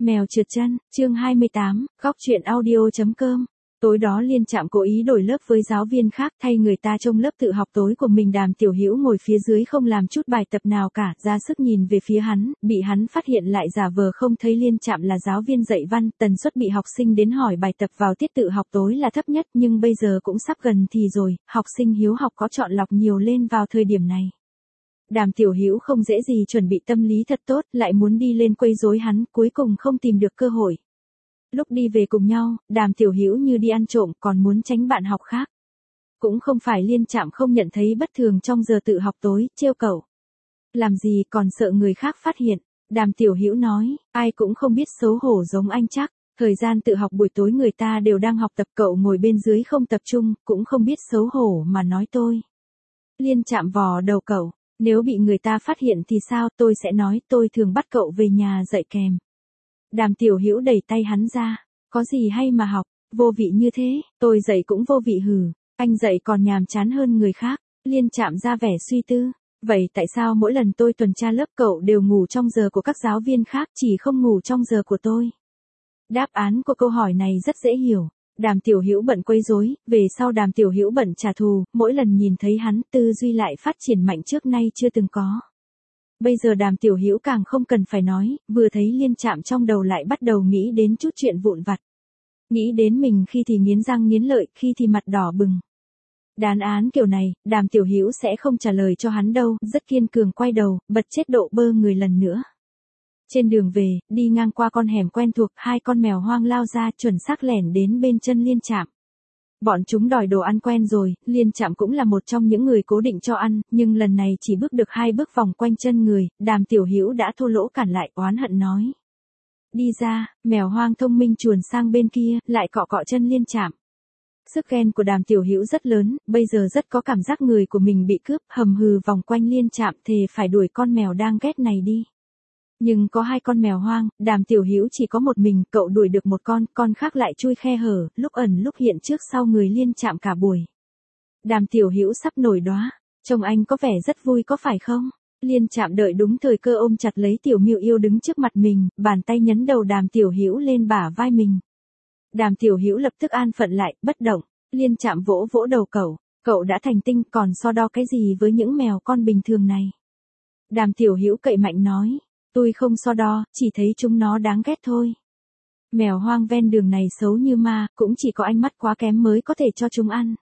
Mèo trượt chân, chương 28, góc chuyện audio.com. Tối đó Liên Trạm cố ý đổi lớp với giáo viên khác, thay người ta trông lớp tự học tối của mình. Đàm Tiểu Hữu ngồi phía dưới không làm chút bài tập nào cả, ra sức nhìn về phía hắn, bị hắn phát hiện lại giả vờ không thấy. Liên Trạm là giáo viên dạy văn, tần suất bị học sinh đến hỏi bài tập vào tiết tự học tối là thấp nhất, nhưng bây giờ cũng sắp gần thì rồi, học sinh hiếu học có chọn lọc nhiều lên vào thời điểm này. Đàm Tiểu Hữu không dễ gì chuẩn bị tâm lý thật tốt, lại muốn đi lên quấy rối hắn, cuối cùng không tìm được cơ hội. Lúc đi về cùng nhau, Đàm Tiểu Hữu như đi ăn trộm, còn muốn tránh bạn học khác. Cũng không phải Liên Trạm không nhận thấy bất thường trong giờ tự học tối, trêu cậu. Làm gì còn sợ người khác phát hiện. Đàm Tiểu Hữu nói, ai cũng không biết xấu hổ giống anh chắc. Thời gian tự học buổi tối người ta đều đang học tập, cậu ngồi bên dưới không tập trung, cũng không biết xấu hổ mà nói tôi. Liên Trạm vò đầu cậu. Nếu bị người ta phát hiện thì sao? Tôi sẽ nói tôi thường bắt cậu về nhà dạy kèm. Đàm Tiểu Hữu đẩy tay hắn ra. Có gì hay mà học, vô vị như thế, tôi dạy cũng vô vị hừ. Anh dạy còn nhàm chán hơn người khác. Liên Trạm ra vẻ suy tư. Vậy tại sao mỗi lần tôi tuần tra lớp cậu đều ngủ trong giờ của các giáo viên khác, chỉ không ngủ trong giờ của tôi? Đáp án của câu hỏi này rất dễ hiểu. Đàm Tiểu Hữu bận quấy rối, về sau Đàm Tiểu Hữu bận trả thù, mỗi lần nhìn thấy hắn, tư duy lại phát triển mạnh trước nay chưa từng có. Bây giờ Đàm Tiểu Hữu càng không cần phải nói, vừa thấy Liên Trạm trong đầu lại bắt đầu nghĩ đến chút chuyện vụn vặt. Nghĩ đến mình khi thì nghiến răng nghiến lợi, khi thì mặt đỏ bừng. Đàn án kiểu này, Đàm Tiểu Hữu sẽ không trả lời cho hắn đâu, rất kiên cường quay đầu, bật chết độ bơ người lần nữa. Trên đường về, đi ngang qua con hẻm quen thuộc, hai con mèo hoang lao ra, chuẩn xác lẻn đến bên chân Liên Trạm. Bọn chúng đòi đồ ăn quen rồi, Liên Trạm cũng là một trong những người cố định cho ăn, nhưng lần này chỉ bước được 2 bước vòng quanh chân người, Đàm Tiểu Hữu đã thô lỗ cản lại, oán hận nói. Đi ra, mèo hoang thông minh chuồn sang bên kia, lại cọ cọ chân Liên Trạm. Sức ghen của Đàm Tiểu Hữu rất lớn, bây giờ rất có cảm giác người của mình bị cướp, hầm hừ vòng quanh Liên Trạm, thề phải đuổi con mèo đang ghét này đi. Nhưng có 2 con mèo hoang, Đàm Tiểu Hữu chỉ có một mình, cậu đuổi được một con khác lại chui khe hở, lúc ẩn lúc hiện trước sau người Liên Trạm cả buổi. Đàm Tiểu Hữu sắp nổi đóa, trông anh có vẻ rất vui có phải không? Liên Trạm đợi đúng thời cơ ôm chặt lấy Tiểu Miêu Yêu đứng trước mặt mình, bàn tay nhấn đầu Đàm Tiểu Hữu lên bả vai mình. Đàm Tiểu Hữu lập tức an phận lại, bất động. Liên Trạm vỗ vỗ đầu cậu đã thành tinh, còn so đo cái gì với những mèo con bình thường này? Đàm Tiểu Hữu cậy mạnh nói. Tôi không so đo, chỉ thấy chúng nó đáng ghét thôi. Mèo hoang ven đường này xấu như ma, cũng chỉ có ánh mắt quá kém mới có thể cho chúng ăn.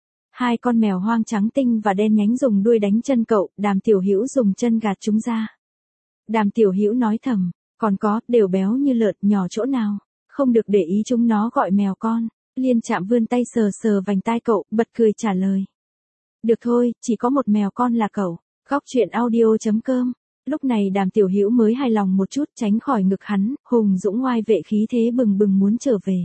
2 con mèo hoang trắng tinh và đen nhánh dùng đuôi đánh chân cậu, Đàm Tiểu Hữu dùng chân gạt chúng ra. Đàm Tiểu Hữu nói thầm, còn có, đều béo như lợn, nhỏ chỗ nào, không được để ý chúng nó gọi mèo con. Liên Trạm vươn tay sờ sờ vành tai cậu, bật cười trả lời. Được thôi, chỉ có một mèo con là cậu. Góc chuyện audio.com. Lúc này Đàm Tiểu Hữu mới hài lòng một chút, tránh khỏi ngực hắn, hùng dũng ngoai vệ khí thế bừng bừng muốn trở về.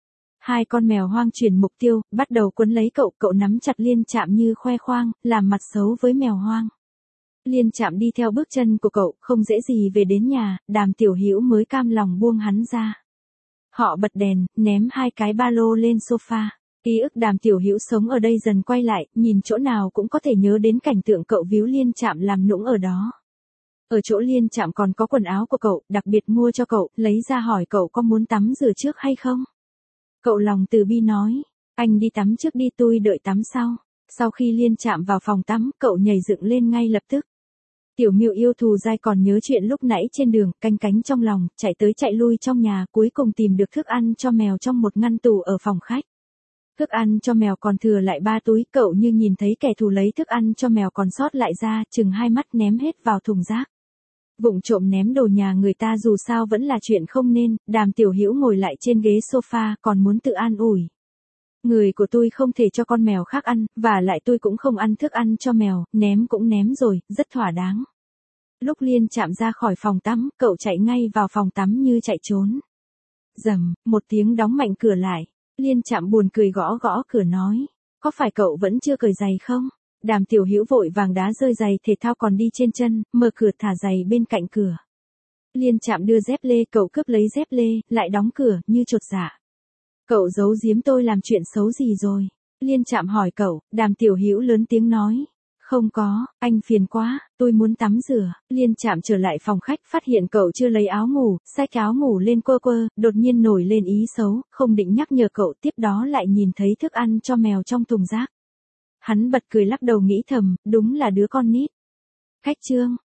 2 con mèo hoang chuyển mục tiêu, bắt đầu quấn lấy cậu nắm chặt Liên Trạm như khoe khoang, làm mặt xấu với mèo hoang. Liên Trạm đi theo bước chân của cậu, không dễ gì về đến nhà, Đàm Tiểu Hữu mới cam lòng buông hắn ra. Họ bật đèn, ném 2 cái ba lô lên sofa. Ký ức Đàm Tiểu Hữu sống ở đây dần quay lại, nhìn chỗ nào cũng có thể nhớ đến cảnh tượng cậu víu Liên Trạm làm nũng ở đó. Ở chỗ Liên Trạm còn có quần áo của cậu, đặc biệt mua cho cậu, lấy ra hỏi cậu có muốn tắm rửa trước hay không? Cậu lòng từ bi nói, anh đi tắm trước đi, tôi đợi tắm sau. Sau khi Liên Trạm vào phòng tắm, cậu nhảy dựng lên ngay lập tức. Tiểu Miêu Yêu thù dai còn nhớ chuyện lúc nãy trên đường, canh cánh trong lòng, chạy tới chạy lui trong nhà, cuối cùng tìm được thức ăn cho mèo trong một ngăn tủ ở phòng khách. Thức ăn cho mèo còn thừa lại 3 túi, cậu như nhìn thấy kẻ thù lấy thức ăn cho mèo còn sót lại ra, chừng 2 mắt ném hết vào thùng rác. Vụng trộm ném đồ nhà người ta dù sao vẫn là chuyện không nên, Đàm Tiểu Hữu ngồi lại trên ghế sofa còn muốn tự an ủi. Người của tôi không thể cho con mèo khác ăn, và lại tôi cũng không ăn thức ăn cho mèo, ném cũng ném rồi, rất thỏa đáng. Lúc Liên Trạm ra khỏi phòng tắm, cậu chạy ngay vào phòng tắm như chạy trốn. Rầm, một tiếng đóng mạnh cửa lại. Liên Trạm buồn cười gõ gõ cửa nói, có phải cậu vẫn chưa cởi giày không? Đàm Tiểu Hữu vội vàng đá rơi giày thể thao còn đi trên chân, mở cửa thả giày bên cạnh cửa. Liên Trạm đưa dép lê, cậu cướp lấy dép lê, lại đóng cửa, như chột dạ. Cậu giấu giếm tôi làm chuyện xấu gì rồi? Liên Trạm hỏi cậu, Đàm Tiểu Hữu lớn tiếng nói. Không có, anh phiền quá, tôi muốn tắm rửa. Liên Trạm trở lại phòng khách phát hiện cậu chưa lấy áo ngủ, xách áo ngủ lên quơ quơ, đột nhiên nổi lên ý xấu, không định nhắc nhở cậu, tiếp đó lại nhìn thấy thức ăn cho mèo trong thùng rác. Hắn bật cười lắc đầu nghĩ thầm, đúng là đứa con nít. Khách Trương.